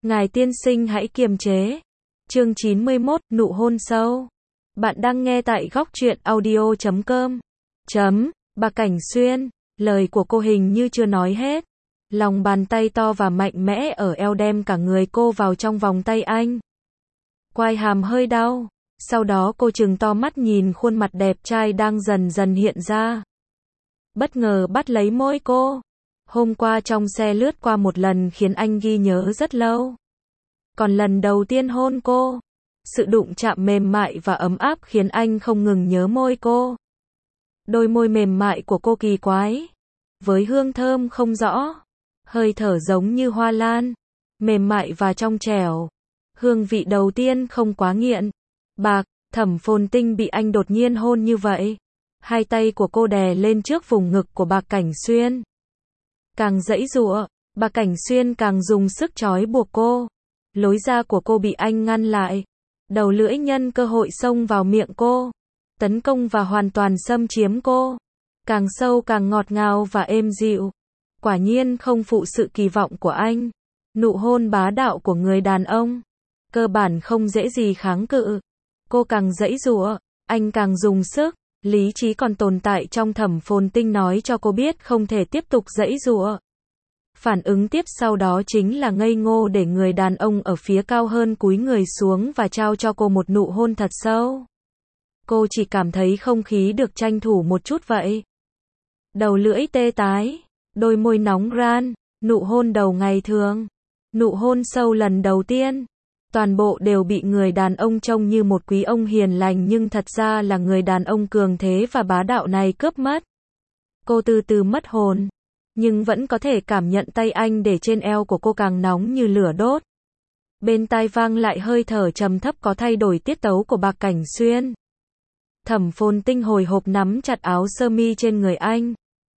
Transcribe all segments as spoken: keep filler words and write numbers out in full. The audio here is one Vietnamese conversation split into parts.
Ngài tiên sinh hãy kiềm chế. Chương chín mươi mốt, nụ hôn sâu. Bạn đang nghe tại góc truyện audio chấm com. Chấm, bà Cảnh Xuyên, lời của cô hình như chưa nói hết. Lòng bàn tay to và mạnh mẽ ở eo đem cả người cô vào trong vòng tay anh. Quai hàm hơi đau. Sau đó cô trừng to mắt nhìn khuôn mặt đẹp trai đang dần dần hiện ra. Bất ngờ bắt lấy môi cô. Hôm qua trong xe lướt qua một lần khiến anh ghi nhớ rất lâu. Còn lần đầu tiên hôn cô, sự đụng chạm mềm mại và ấm áp khiến anh không ngừng nhớ môi cô. Đôi môi mềm mại của cô kỳ quái, với hương thơm không rõ, hơi thở giống như hoa lan, mềm mại và trong trẻo. Hương vị đầu tiên không quá nghiện. Bạc, Thẩm Phồn Tinh bị anh đột nhiên hôn như vậy. Hai tay của cô đè lên trước vùng ngực của bà Cảnh Xuyên. Càng giãy giụa, bà Cảnh Xuyên càng dùng sức trói buộc cô. Lối ra của cô bị anh ngăn lại. Đầu lưỡi nhân cơ hội xông vào miệng cô, tấn công và hoàn toàn xâm chiếm cô. Càng sâu càng ngọt ngào và êm dịu. Quả nhiên không phụ sự kỳ vọng của anh. Nụ hôn bá đạo của người đàn ông, cơ bản không dễ gì kháng cự. Cô càng giãy giụa, anh càng dùng sức. Lý trí còn tồn tại trong Thẩm Phồn Tinh nói cho cô biết không thể tiếp tục giãy giụa. Phản ứng tiếp sau đó chính là ngây ngô để người đàn ông ở phía cao hơn cúi người xuống và trao cho cô một nụ hôn thật sâu. Cô chỉ cảm thấy không khí được tranh thủ một chút vậy. Đầu lưỡi tê tái, đôi môi nóng ran, nụ hôn đầu ngày thường, nụ hôn sâu lần đầu tiên. Toàn bộ đều bị người đàn ông trông như một quý ông hiền lành nhưng thật ra là người đàn ông cường thế và bá đạo này cướp mất. Cô từ từ mất hồn, nhưng vẫn có thể cảm nhận tay anh để trên eo của cô càng nóng như lửa đốt. Bên tai vang lại hơi thở trầm thấp có thay đổi tiết tấu của bà Cảnh Xuyên. Thẩm Phồn Tinh hồi hộp nắm chặt áo sơ mi trên người anh,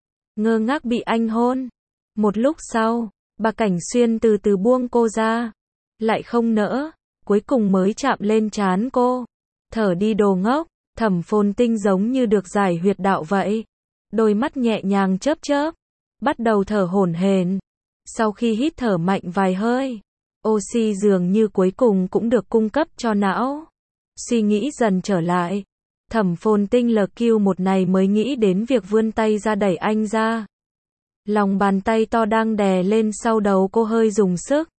ngơ ngác bị anh hôn. Một lúc sau, bà Cảnh Xuyên từ từ buông cô ra. Lại không nỡ, cuối cùng mới chạm lên trán cô. Thở đi đồ ngốc. Thẩm Phồn Tinh giống như được giải huyệt đạo vậy. Đôi mắt nhẹ nhàng chớp chớp, bắt đầu thở hổn hển. Sau khi hít thở mạnh vài hơi, oxy dường như cuối cùng cũng được cung cấp cho não. Suy nghĩ dần trở lại, Thẩm Phồn Tinh lờ kiu một này mới nghĩ đến việc vươn tay ra đẩy anh ra. Lòng bàn tay to đang đè lên sau đầu cô hơi dùng sức.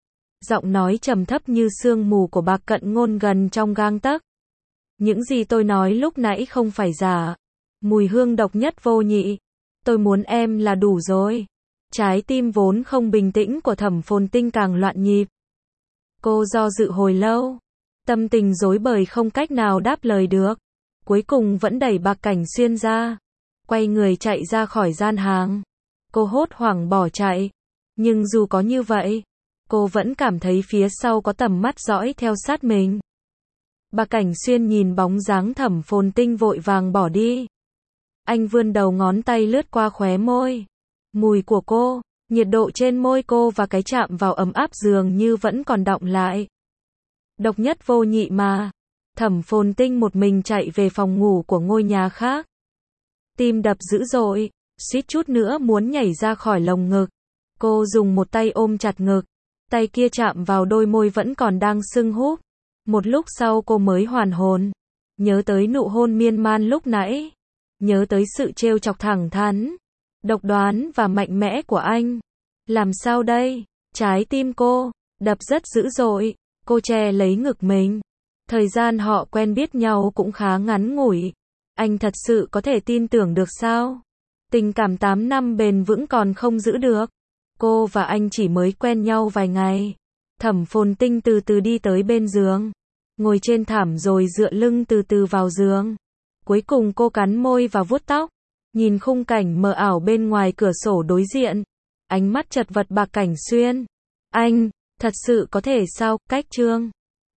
Giọng nói trầm thấp như sương mù của bà Cận Ngôn gần trong gang tấc. Những gì tôi nói lúc nãy không phải giả. Mùi hương độc nhất vô nhị. Tôi muốn em là đủ rồi. Trái tim vốn không bình tĩnh của Thẩm Phồn Tinh càng loạn nhịp. Cô do dự hồi lâu, tâm tình rối bời không cách nào đáp lời được. Cuối cùng vẫn đẩy bà Cảnh Xuyên ra, quay người chạy ra khỏi gian hàng. Cô hốt hoảng bỏ chạy. Nhưng dù có như vậy, cô vẫn cảm thấy phía sau có tầm mắt dõi theo sát mình. Bà Cảnh Xuyên nhìn bóng dáng Thẩm Phồn Tinh vội vàng bỏ đi. Anh vươn đầu ngón tay lướt qua khóe môi. Mùi của cô, nhiệt độ trên môi cô và cái chạm vào ấm áp dường như vẫn còn đọng lại. Độc nhất vô nhị mà. Thẩm Phồn Tinh một mình chạy về phòng ngủ của ngôi nhà khác. Tim đập dữ dội, suýt chút nữa muốn nhảy ra khỏi lồng ngực. Cô dùng một tay ôm chặt ngực, tay kia chạm vào đôi môi vẫn còn đang sưng húp. Một lúc sau cô mới hoàn hồn, nhớ tới nụ hôn miên man lúc nãy, nhớ tới sự trêu chọc thẳng thắn, độc đoán và mạnh mẽ của anh. Làm sao đây? Trái tim cô đập rất dữ dội, cô che lấy ngực mình. Thời gian họ quen biết nhau cũng khá ngắn ngủi. Anh thật sự có thể tin tưởng được sao? Tình cảm tám năm bền vững còn không giữ được. Cô và anh chỉ mới quen nhau vài ngày. Thẩm Phồn Tinh từ từ đi tới bên giường, ngồi trên thảm rồi dựa lưng từ từ vào giường. Cuối cùng cô cắn môi và vuốt tóc, nhìn khung cảnh mờ ảo bên ngoài cửa sổ đối diện. Ánh mắt chật vật bà Cảnh Xuyên. Anh, thật sự có thể sao? Cách chương